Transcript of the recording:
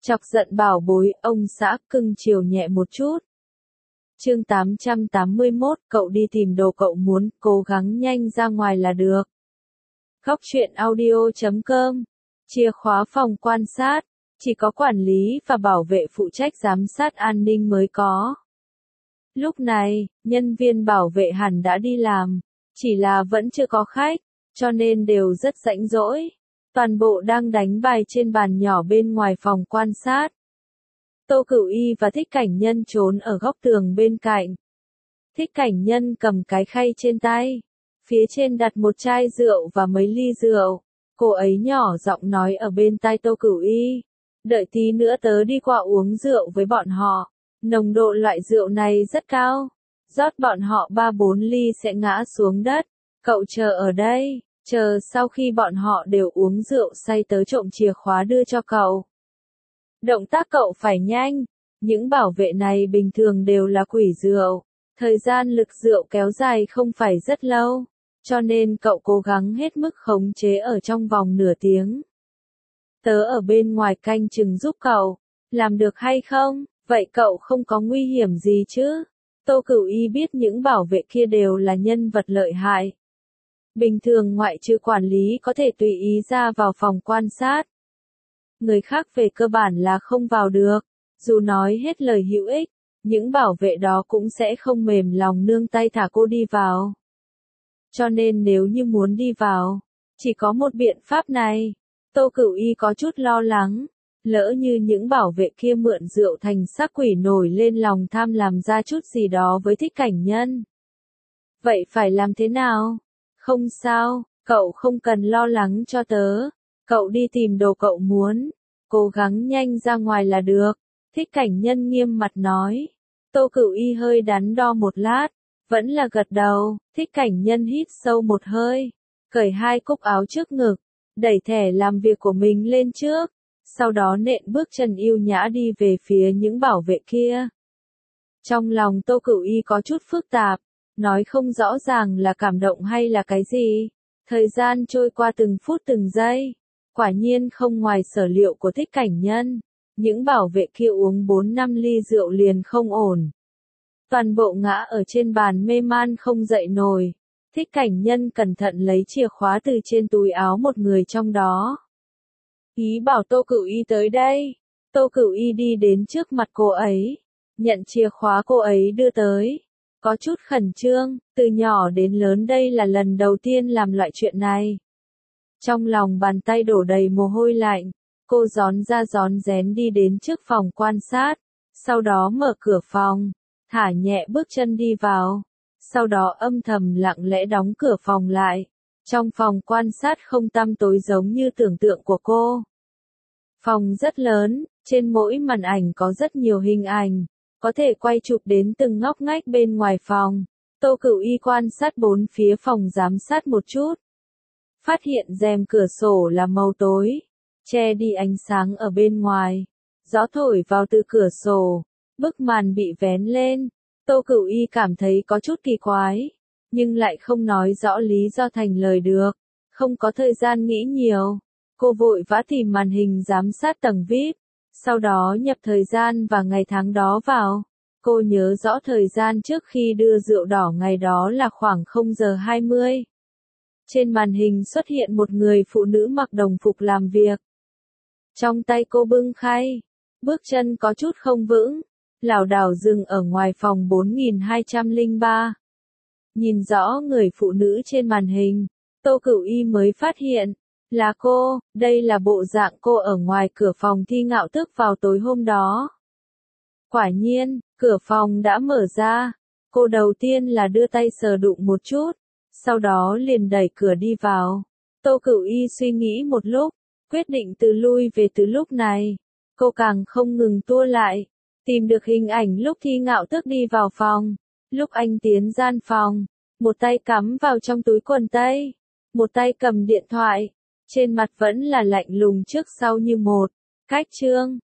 Chọc giận bảo bối, ông xã cưng chiều nhẹ một chút. Chương 881, cậu đi tìm đồ cậu muốn, cố gắng nhanh ra ngoài là được. Góc truyện audio.com. Chìa khóa phòng quan sát, chỉ có quản lý và bảo vệ phụ trách giám sát an ninh mới có. Lúc này, nhân viên bảo vệ hẳn đã đi làm, chỉ là vẫn chưa có khách, cho nên đều rất rảnh rỗi. Toàn bộ đang đánh bài trên bàn nhỏ bên ngoài phòng quan sát. Tô Cửu Y và Thích Cảnh Nhân trốn ở góc tường bên cạnh. Thích Cảnh Nhân cầm cái khay trên tay, phía trên đặt một chai rượu và mấy ly rượu. Cô ấy nhỏ giọng nói ở bên tai Tô Cửu Y, đợi tí nữa tớ đi qua uống rượu với bọn họ. Nồng độ loại rượu này rất cao, rót bọn họ 3-4 ly sẽ ngã xuống đất. Cậu chờ ở đây, chờ sau khi bọn họ đều uống rượu say tớ trộm chìa khóa đưa cho cậu. Động tác cậu phải nhanh, những bảo vệ này bình thường đều là quỷ rượu, thời gian lực rượu kéo dài không phải rất lâu, cho nên cậu cố gắng hết mức khống chế ở trong vòng nửa tiếng. Tớ ở bên ngoài canh chừng giúp cậu, làm được hay không? Vậy cậu không có nguy hiểm gì chứ? Tô Cửu Y biết những bảo vệ kia đều là nhân vật lợi hại. Bình thường ngoại trừ quản lý có thể tùy ý ra vào phòng quan sát. Người khác về cơ bản là không vào được, dù nói hết lời hữu ích, những bảo vệ đó cũng sẽ không mềm lòng nương tay thả cô đi vào. Cho nên nếu như muốn đi vào, chỉ có một biện pháp này. Tô Cửu Y có chút lo lắng, lỡ như những bảo vệ kia mượn rượu thành xác quỷ nổi lên lòng tham làm ra chút gì đó với Thích Cảnh Nhân. Vậy phải làm thế nào? Không sao, cậu không cần lo lắng cho tớ. Cậu đi tìm đồ cậu muốn, cố gắng nhanh ra ngoài là được. Thích Cảnh Nhân nghiêm mặt nói. Tô Cửu Y hơi đắn đo một lát, vẫn là gật đầu. Thích Cảnh Nhân hít sâu một hơi, cởi 2 cúc áo trước ngực, đẩy thẻ làm việc của mình lên trước, sau đó nện bước chân yêu nhã đi về phía những bảo vệ kia. Trong lòng Tô Cửu Y có chút phức tạp, nói không rõ ràng là cảm động hay là cái gì. Thời gian trôi qua từng phút từng giây, quả nhiên không ngoài sở liệu của Thích Cảnh Nhân. Những bảo vệ kia uống 4-5 ly rượu liền không ổn. Toàn bộ ngã ở trên bàn mê man không dậy nổi. Thích Cảnh Nhân cẩn thận lấy chìa khóa từ trên túi áo một người trong đó. Ý bảo Tô Cửu Y tới đây. Tô Cửu Y đi đến trước mặt cô ấy, nhận chìa khóa cô ấy đưa tới. Có chút khẩn trương, từ nhỏ đến lớn đây là lần đầu tiên làm loại chuyện này. Trong lòng bàn tay đổ đầy mồ hôi lạnh, cô rón ra rón rén đi đến trước phòng quan sát, sau đó mở cửa phòng, thả nhẹ bước chân đi vào, sau đó âm thầm lặng lẽ đóng cửa phòng lại. Trong phòng quan sát không tăm tối giống như tưởng tượng của cô. Phòng rất lớn, trên mỗi màn ảnh có rất nhiều hình ảnh, có thể quay chụp đến từng ngóc ngách bên ngoài phòng. Tô Cửu Y quan sát 4 phía phòng giám sát một chút. Phát hiện rèm cửa sổ là màu tối, che đi ánh sáng ở bên ngoài. Gió thổi vào từ cửa sổ, bức màn bị vén lên. Tô Cửu Y cảm thấy có chút kỳ quái, nhưng lại không nói rõ lý do thành lời được. Không có thời gian nghĩ nhiều, cô vội vã tìm màn hình giám sát tầng VIP, sau đó nhập thời gian và ngày tháng đó vào. Cô nhớ rõ thời gian trước khi đưa rượu đỏ ngày đó là khoảng 0 giờ 20. Trên màn hình xuất hiện một người phụ nữ mặc đồng phục làm việc. Trong tay cô bưng khay, bước chân có chút không vững, lảo đảo dừng ở ngoài phòng 4203. Nhìn rõ người phụ nữ trên màn hình, Tô Cửu Y mới phát hiện, là cô, đây là bộ dạng cô ở ngoài cửa phòng Thi Ngạo Tước vào tối hôm đó. Quả nhiên, cửa phòng đã mở ra, cô đầu tiên là đưa tay sờ đụng một chút, sau đó liền đẩy cửa đi vào. Tô Cửu Y suy nghĩ một lúc, quyết định từ lui về từ lúc này. Cô càng không ngừng tua lại, tìm được hình ảnh lúc Thi Ngạo Tước đi vào phòng. Lúc anh tiến gian phòng, một tay cắm vào trong túi quần tây, một tay cầm điện thoại, trên mặt vẫn là lạnh lùng trước sau như một. Cách chương